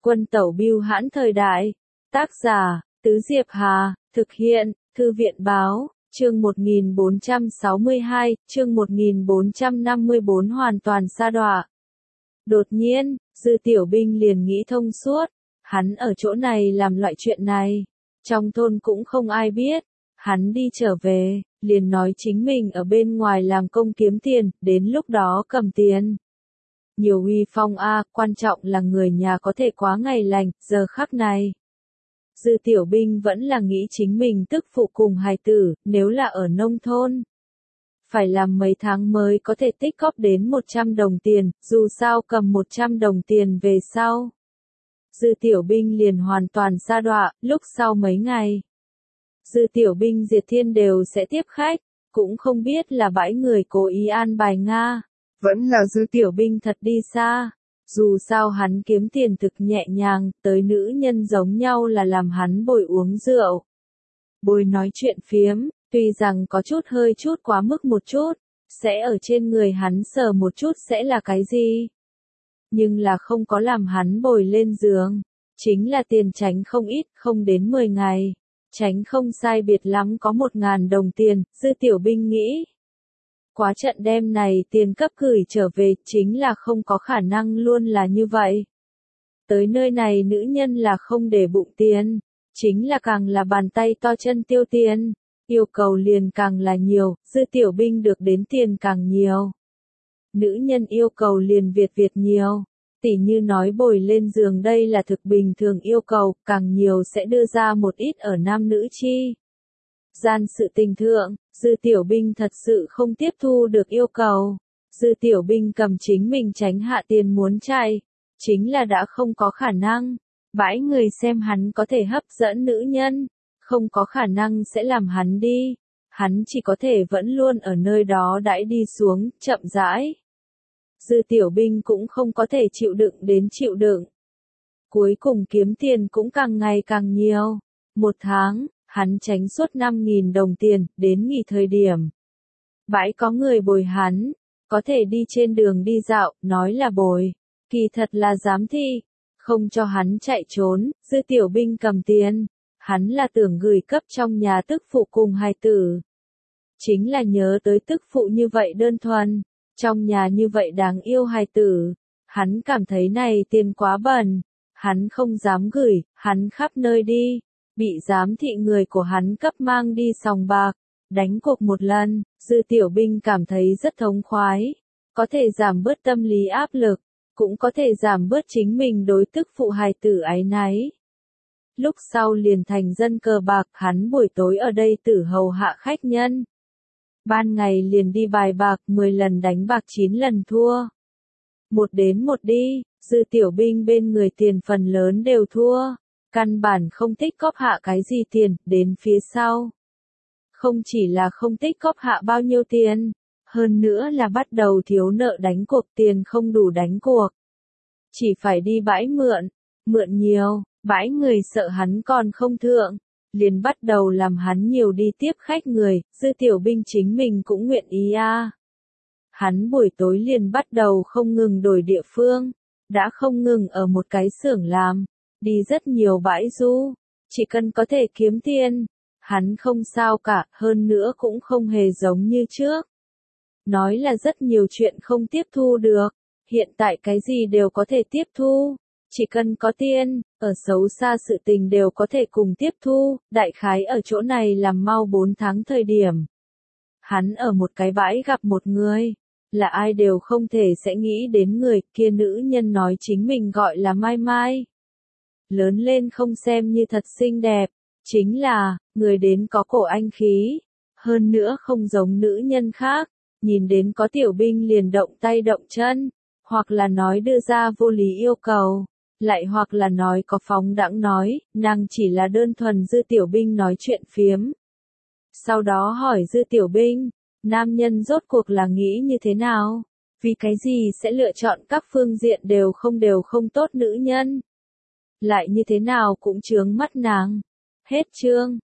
Quân tẩu bưu hãn thời đại. Tác giả, Tứ Diệp Hà, thực hiện, Thư viện Báo, chương 1462, chương 1454 hoàn toàn sa đọa. Đột nhiên, Dư Tiểu Binh liền nghĩ thông suốt, hắn ở chỗ này làm loại chuyện này, trong thôn cũng không ai biết, hắn đi trở về, liền nói chính mình ở bên ngoài làm công kiếm tiền, đến lúc đó cầm tiền. Nhiều uy phong a, quan trọng là người nhà có thể quá ngày lành, giờ khắc này. Dư Tiểu Binh vẫn là nghĩ chính mình tức phụ cùng hài tử, nếu là ở nông thôn. Phải làm mấy tháng mới có thể tích góp đến 100 đồng tiền, dù sao cầm 100 đồng tiền về sau. Dư Tiểu Binh liền hoàn toàn sa đọa, lúc sau mấy ngày. Dư Tiểu Binh Diệt Thiên đều sẽ tiếp khách, cũng không biết là bãi người cố ý an bài Nga. Vẫn là Dư Tiểu Binh thật đi xa. Dù sao hắn kiếm tiền thực nhẹ nhàng, tới nữ nhân giống nhau là làm hắn bồi uống rượu. Bồi nói chuyện phiếm, tuy rằng có chút hơi chút quá mức một chút, sẽ ở trên người hắn sờ một chút sẽ là cái gì. Nhưng là không có làm hắn bồi lên giường. Chính là tiền tránh không ít, không đến 10 ngày. Tránh không sai biệt lắm có 1.000 đồng tiền, Dư Tiểu Binh nghĩ. Quá trận đêm này tiền cấp gửi trở về, chính là không có khả năng luôn là như vậy. Tới nơi này nữ nhân là không để bụng tiền, chính là càng là bàn tay to chân tiêu tiền, yêu cầu liền càng là nhiều, Dư Tiểu Binh được đến tiền càng nhiều. Nữ nhân yêu cầu liền Việt nhiều, tỉ như nói bồi lên giường đây là thực bình thường yêu cầu, càng nhiều sẽ đưa ra một ít ở nam nữ chi. Gian sự tình thượng, Dư Tiểu Binh thật sự không tiếp thu được yêu cầu. Dư Tiểu Binh cầm chính mình tránh hạ tiền muốn chạy, chính là đã không có khả năng. Bãi người xem hắn có thể hấp dẫn nữ nhân, không có khả năng sẽ làm hắn đi. Hắn chỉ có thể vẫn luôn ở nơi đó đãi đi xuống, chậm rãi. Dư Tiểu Binh cũng không có thể chịu đựng đến chịu đựng. Cuối cùng kiếm tiền cũng càng ngày càng nhiều. Một tháng, hắn tránh suốt 5.000 đồng tiền, đến nghỉ thời điểm. Bãi có người bồi hắn, có thể đi trên đường đi dạo, nói là bồi. Kỳ thật là giám thị, không cho hắn chạy trốn, Dư Tiểu Binh cầm tiền. Hắn là tưởng gửi cấp trong nhà tức phụ cùng hài tử. Chính là nhớ tới tức phụ như vậy đơn thuần, trong nhà như vậy đáng yêu hài tử. Hắn cảm thấy này tiền quá bẩn, hắn không dám gửi, hắn khắp nơi đi. Bị giám thị người của hắn cấp mang đi sòng bạc, đánh cuộc một lần, Dư Tiểu Binh cảm thấy rất thống khoái, có thể giảm bớt tâm lý áp lực, cũng có thể giảm bớt chính mình đối tức phụ hài tử áy náy. Lúc sau liền thành dân cờ bạc, hắn buổi tối ở đây tử hầu hạ khách nhân. Ban ngày liền đi bài bạc, 10 lần đánh bạc 9 lần thua. Một đến một đi, Dư Tiểu Binh bên người tiền phần lớn đều thua. Căn bản không tích góp hạ cái gì tiền, đến phía sau. Không chỉ là không tích góp hạ bao nhiêu tiền, hơn nữa là bắt đầu thiếu nợ đánh cuộc, tiền không đủ đánh cuộc. Chỉ phải đi bãi mượn nhiều, bãi người sợ hắn còn không thượng, liền bắt đầu làm hắn nhiều đi tiếp khách người, Dư Tiểu Binh chính mình cũng nguyện ý a. Hắn buổi tối liền bắt đầu không ngừng đổi địa phương, đã không ngừng ở một cái xưởng làm. Đi rất nhiều bãi du, chỉ cần có thể kiếm tiền, hắn không sao cả, hơn nữa cũng không hề giống như trước. Nói là rất nhiều chuyện không tiếp thu được, hiện tại cái gì đều có thể tiếp thu, chỉ cần có tiền, ở xấu xa sự tình đều có thể cùng tiếp thu, đại khái ở chỗ này làm mau 4 tháng thời điểm. Hắn ở một cái bãi gặp một người, là ai đều không thể sẽ nghĩ đến người kia, nữ nhân nói chính mình gọi là Mai Mai. Lớn lên không xem như thật xinh đẹp, chính là, người đến có cổ anh khí, hơn nữa không giống nữ nhân khác, nhìn đến có Tiểu Binh liền động tay động chân, hoặc là nói đưa ra vô lý yêu cầu, lại hoặc là nói có phóng đãng nói, nàng chỉ là đơn thuần Dư Tiểu Binh nói chuyện phiếm. Sau đó hỏi Dư Tiểu Binh, nam nhân rốt cuộc là nghĩ như thế nào, vì cái gì sẽ lựa chọn các phương diện đều không tốt nữ nhân. Lại như thế nào cũng chướng mắt nàng. Hết chương.